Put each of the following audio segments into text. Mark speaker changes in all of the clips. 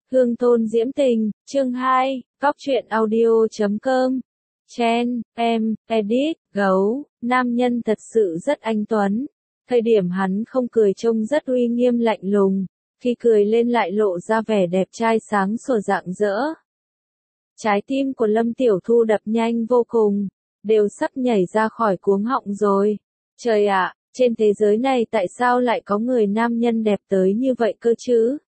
Speaker 1: Hương thôn diễm tình, chương 2, Góc truyện audio.com. Chen, em, edit, gấu, nam nhân thật sự rất anh tuấn. Thời điểm hắn không cười trông rất uy nghiêm lạnh lùng, khi cười lên lại lộ ra vẻ đẹp trai sáng sủa rạng rỡ. Trái tim của Lâm Tiểu Thu đập nhanh vô cùng, đều sắp nhảy ra khỏi cuống họng rồi. Trời ạ, trên thế giới này tại sao lại có người nam nhân đẹp tới như vậy cơ chứ?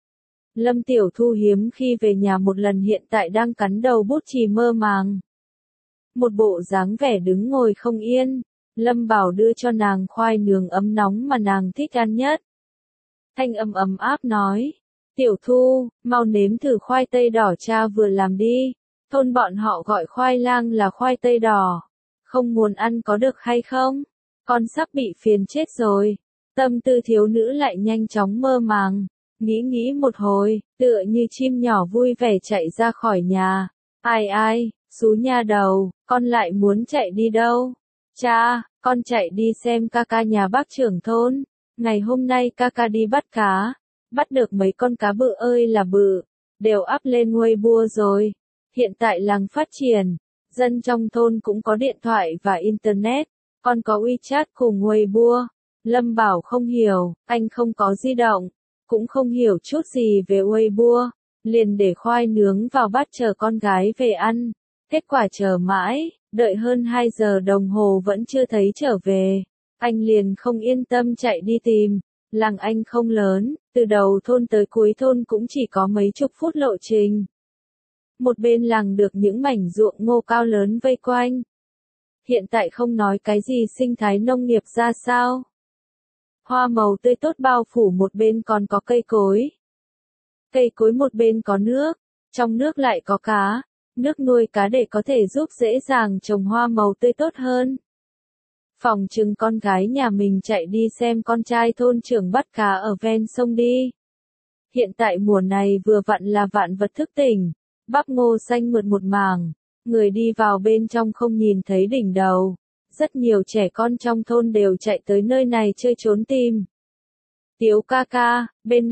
Speaker 1: Lâm Tiểu Thu hiếm khi về nhà một lần, hiện tại đang cắn đầu bút chì mơ màng. Một bộ dáng vẻ đứng ngồi không yên, Lâm Bảo đưa cho nàng khoai nướng ấm nóng mà nàng thích ăn nhất. Thanh âm ấm áp nói, Tiểu Thu, mau nếm thử khoai tây đỏ cha vừa làm đi, thôn bọn họ gọi khoai lang là khoai tây đỏ, không muốn ăn có được hay không? Con sắp bị phiền chết rồi. Tâm tư thiếu nữ lại nhanh chóng mơ màng. Nghĩ một hồi, tựa như chim nhỏ vui vẻ chạy ra khỏi nhà. Ai, xú nha đầu, con lại muốn chạy đi đâu? Cha, con chạy đi xem ca ca nhà bác trưởng thôn. Ngày hôm nay ca ca đi bắt cá, bắt được mấy con cá bự ơi là bự, đều up lên Weibo rồi. Hiện tại làng phát triển, dân trong thôn cũng có điện thoại và internet, còn có WeChat cùng Weibo. Lâm Bảo không hiểu, anh không có di động, cũng không hiểu chút gì về Weibo, liền để khoai nướng vào bát chờ con gái về ăn. Kết quả chờ mãi, đợi hơn 2 giờ đồng hồ vẫn chưa thấy trở về. Anh liền không yên tâm chạy đi tìm. Làng anh không lớn, từ đầu thôn tới cuối thôn cũng chỉ có mấy chục phút lộ trình. Một bên làng được những mảnh ruộng ngô cao lớn vây quanh. Hiện tại không nói cái gì sinh thái nông nghiệp ra sao. Hoa màu tươi tốt bao phủ, một bên còn có cây cối. Cây cối một bên có nước, trong nước lại có cá, nước nuôi cá để có thể giúp dễ dàng trồng hoa màu tươi tốt hơn. Phòng chừng con gái nhà mình chạy đi xem con trai thôn trưởng bắt cá ở ven sông đi. Hiện tại mùa này vừa vặn là vạn vật thức tỉnh, bắp ngô xanh mượt một mảng, người đi vào bên trong không nhìn thấy đỉnh đầu. Rất nhiều trẻ con trong thôn đều chạy tới nơi này chơi trốn tìm. Tiếu ca ca,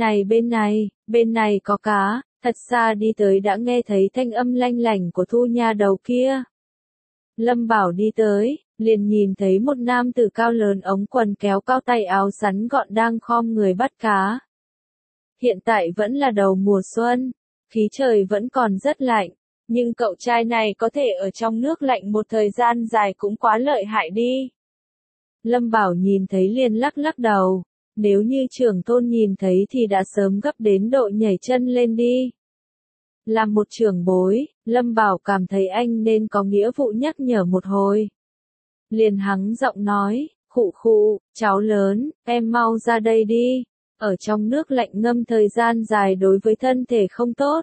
Speaker 1: bên này có cá, thật xa đi tới đã nghe thấy thanh âm lanh lảnh của Thu nha đầu kia. Lâm Bảo đi tới, liền nhìn thấy một nam tử cao lớn ống quần kéo cao tay áo sắn gọn đang khom người bắt cá. Hiện tại vẫn là đầu mùa xuân, khí trời vẫn còn rất lạnh. Nhưng cậu trai này có thể ở trong nước lạnh một thời gian dài cũng quá lợi hại đi. Lâm Bảo nhìn thấy liền lắc đầu. Nếu như trưởng thôn nhìn thấy thì đã sớm gấp đến độ nhảy chân lên đi. Làm một trưởng bối, Lâm Bảo cảm thấy anh nên có nghĩa vụ nhắc nhở một hồi. Liền hắng giọng nói, khụ, cháu lớn, em mau ra đây đi. Ở trong nước lạnh ngâm thời gian dài đối với thân thể không tốt.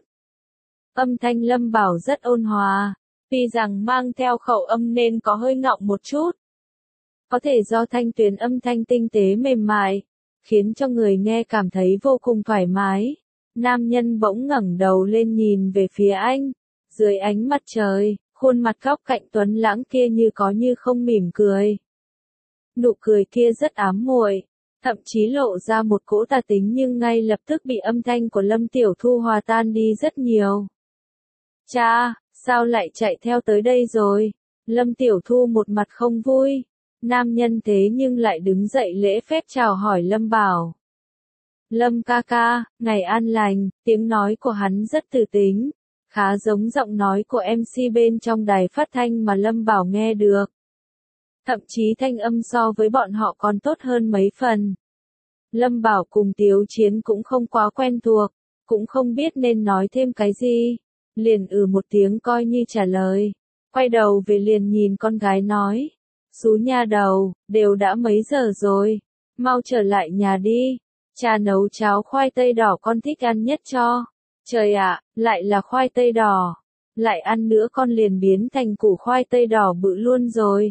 Speaker 1: Âm thanh Lâm Bảo rất ôn hòa, tuy rằng mang theo khẩu âm nên có hơi ngọng một chút. Có thể do thanh tuyến âm thanh tinh tế mềm mại, khiến cho người nghe cảm thấy vô cùng thoải mái. Nam nhân bỗng ngẩng đầu lên nhìn về phía anh, dưới ánh mặt trời, khuôn mặt góc cạnh tuấn lãng kia như có như không mỉm cười. Nụ cười kia rất ám muội, thậm chí lộ ra một cỗ tà tính, nhưng ngay lập tức bị âm thanh của Lâm Tiểu Thu hòa tan đi rất nhiều. Cha, sao lại chạy theo tới đây rồi? Lâm Tiểu Thu một mặt không vui. Nam nhân thế nhưng lại đứng dậy lễ phép chào hỏi Lâm Bảo. Lâm ca ca, ngày an lành, tiếng nói của hắn rất từ tính, khá giống giọng nói của MC bên trong đài phát thanh mà Lâm Bảo nghe được. Thậm chí thanh âm so với bọn họ còn tốt hơn mấy phần. Lâm Bảo cùng Tiếu Chiến cũng không quá quen thuộc, cũng không biết nên nói thêm cái gì. Liền một tiếng coi như trả lời. Quay đầu về liền nhìn con gái nói. Xú nha đầu, đều đã mấy giờ rồi. Mau trở lại nhà đi. Cha nấu cháo khoai tây đỏ con thích ăn nhất cho. Trời ạ, lại là khoai tây đỏ. Lại ăn nữa con liền biến thành củ khoai tây đỏ bự luôn rồi.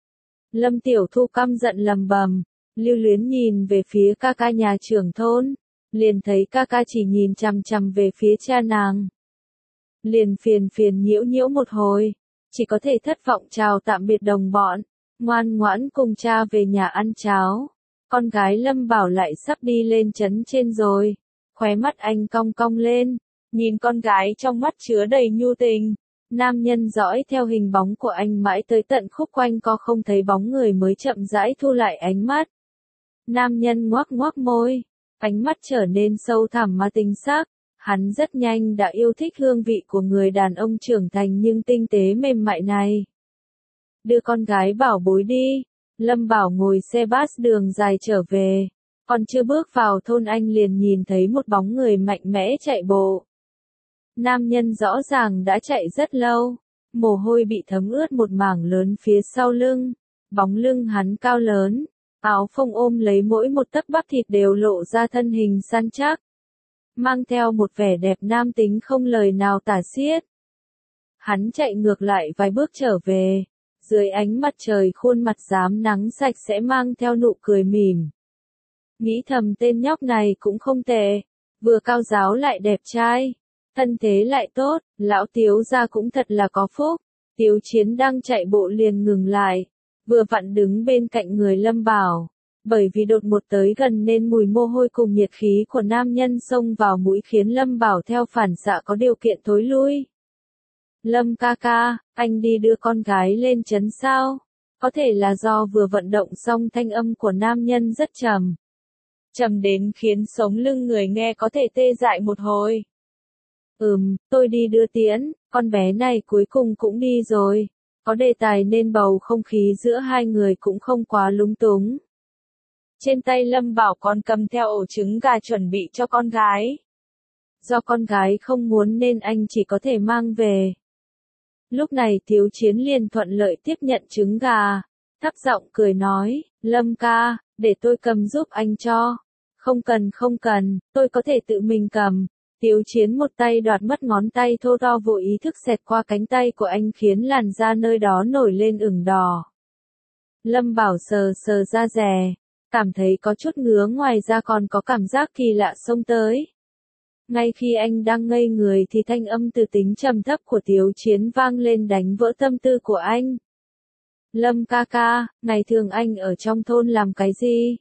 Speaker 1: Lâm Tiểu Thu căm giận lầm bầm. Lưu luyến nhìn về phía ca ca nhà trưởng thôn. Liền thấy ca ca chỉ nhìn chằm chằm về phía cha nàng. Liền phiền nhiễu một hồi, chỉ có thể thất vọng chào tạm biệt đồng bọn, ngoan ngoãn cùng cha về nhà ăn cháo. Con gái Lâm Bảo lại sắp đi lên trấn trên rồi, khóe mắt anh cong cong lên, nhìn con gái trong mắt chứa đầy nhu tình. Nam nhân dõi theo hình bóng của anh mãi tới tận khúc quanh co không thấy bóng người mới chậm rãi thu lại ánh mắt. Nam nhân ngoác ngoác môi, ánh mắt trở nên sâu thẳm mà tinh sắc. Hắn rất nhanh đã yêu thích hương vị của người đàn ông trưởng thành nhưng tinh tế mềm mại này. Đưa con gái bảo bối đi. Lâm Bảo ngồi xe bus đường dài trở về. Còn chưa bước vào thôn anh liền nhìn thấy một bóng người mạnh mẽ chạy bộ. Nam nhân rõ ràng đã chạy rất lâu. Mồ hôi bị thấm ướt một mảng lớn phía sau lưng. Bóng lưng hắn cao lớn. Áo phông ôm lấy mỗi một tấc bắp thịt đều lộ ra thân hình săn chắc. Mang theo một vẻ đẹp nam tính không lời nào tả xiết. Hắn chạy ngược lại vài bước trở về. Dưới ánh mặt trời khuôn mặt rám nắng sạch sẽ mang theo nụ cười mỉm. Nghĩ thầm tên nhóc này cũng không tệ. Vừa cao ráo lại đẹp trai. Thân thế lại tốt, lão Tiếu gia cũng thật là có phúc. Tiếu Chiến đang chạy bộ liền ngừng lại. Vừa vặn đứng bên cạnh người Lâm Bảo. Bởi vì đột ngột tới gần nên mùi mồ hôi cùng nhiệt khí của nam nhân xông vào mũi khiến Lâm Bảo theo phản xạ có điều kiện thối lui. Lâm ca ca, anh đi đưa con gái lên trấn sao? Có thể là do vừa vận động xong thanh âm của nam nhân rất trầm. Trầm đến khiến sống lưng người nghe có thể tê dại một hồi. Tôi đi đưa tiễn, con bé này cuối cùng cũng đi rồi. Có đề tài nên bầu không khí giữa hai người cũng không quá lúng túng. Trên tay Lâm Bảo còn cầm theo ổ trứng gà chuẩn bị cho con gái. Do con gái không muốn nên anh chỉ có thể mang về. Lúc này Tiếu Chiến liền thuận lợi tiếp nhận trứng gà. Thấp giọng cười nói, Lâm ca, để tôi cầm giúp anh cho. Không cần, tôi có thể tự mình cầm. Tiếu Chiến một tay đoạt mất ngón tay thô to vô ý thức xẹt qua cánh tay của anh khiến làn da nơi đó nổi lên ửng đỏ. Lâm Bảo sờ sờ da dẻ, cảm thấy có chút ngứa ngoài ra còn có cảm giác kỳ lạ xông tới. Ngay khi anh đang ngây người thì thanh âm từ tính trầm thấp của Tiếu Chiến vang lên đánh vỡ tâm tư của anh. Lâm ca ca, ngày thường anh ở trong thôn làm cái gì?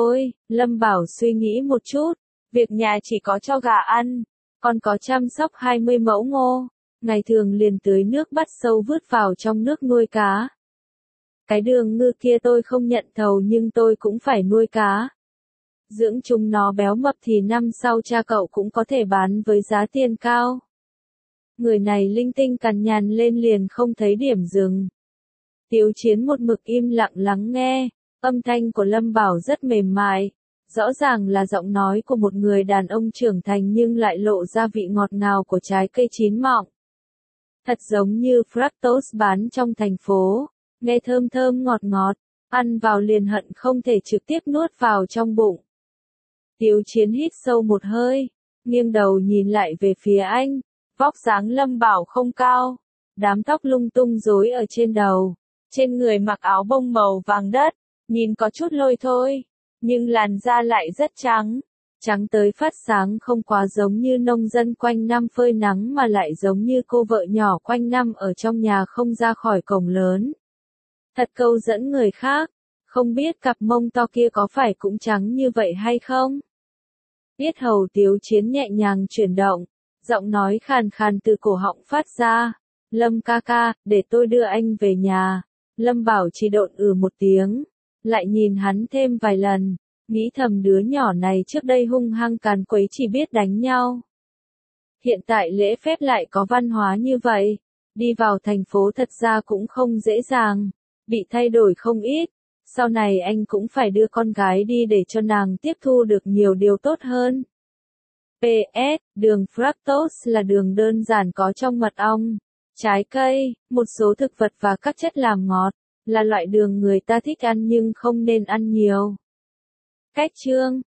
Speaker 1: Lâm Bảo suy nghĩ một chút, việc nhà chỉ có cho gà ăn, còn có chăm sóc 20 mẫu ngô, ngày thường liền tưới nước bắt sâu vứt vào trong nước nuôi cá. Cái đường ngư kia tôi không nhận thầu nhưng tôi cũng phải nuôi cá. Dưỡng chúng nó béo mập thì năm sau cha cậu cũng có thể bán với giá tiền cao. Người này linh tinh cằn nhằn lên liền không thấy điểm dừng. Tiếu Chiến một mực im lặng lắng nghe, âm thanh của Lâm Bảo rất mềm mại, rõ ràng là giọng nói của một người đàn ông trưởng thành nhưng lại lộ ra vị ngọt ngào của trái cây chín mọng. Thật giống như fructose bán trong thành phố, nghe thơm thơm ngọt ngọt, ăn vào liền hận không thể trực tiếp nuốt vào trong bụng. Tiếu Chiến hít sâu một hơi, nghiêng đầu nhìn lại về phía anh, vóc dáng Lâm Bảo không cao, đám tóc lung tung rối ở trên đầu, trên người mặc áo bông màu vàng đất, nhìn có chút lôi thôi, nhưng làn da lại rất trắng, trắng tới phát sáng không quá giống như nông dân quanh năm phơi nắng mà lại giống như cô vợ nhỏ quanh năm ở trong nhà không ra khỏi cổng lớn. Thật câu dẫn người khác, không biết cặp mông to kia có phải cũng trắng như vậy hay không? Yết hầu Tiếu Chiến nhẹ nhàng chuyển động, giọng nói khàn khàn từ cổ họng phát ra. Lâm ca ca, để tôi đưa anh về nhà. Lâm Bảo chỉ độn một tiếng, lại nhìn hắn thêm vài lần, nghĩ thầm đứa nhỏ này trước đây hung hăng càn quấy chỉ biết đánh nhau. Hiện tại lễ phép lại có văn hóa như vậy, đi vào thành phố thật ra cũng không dễ dàng, bị thay đổi không ít. Sau này anh cũng phải đưa con gái đi để cho nàng tiếp thu được nhiều điều tốt hơn. PS, đường fructose là đường đơn giản có trong mật ong, trái cây, một số thực vật và các chất làm ngọt, là loại đường người ta thích ăn nhưng không nên ăn nhiều. Cách chương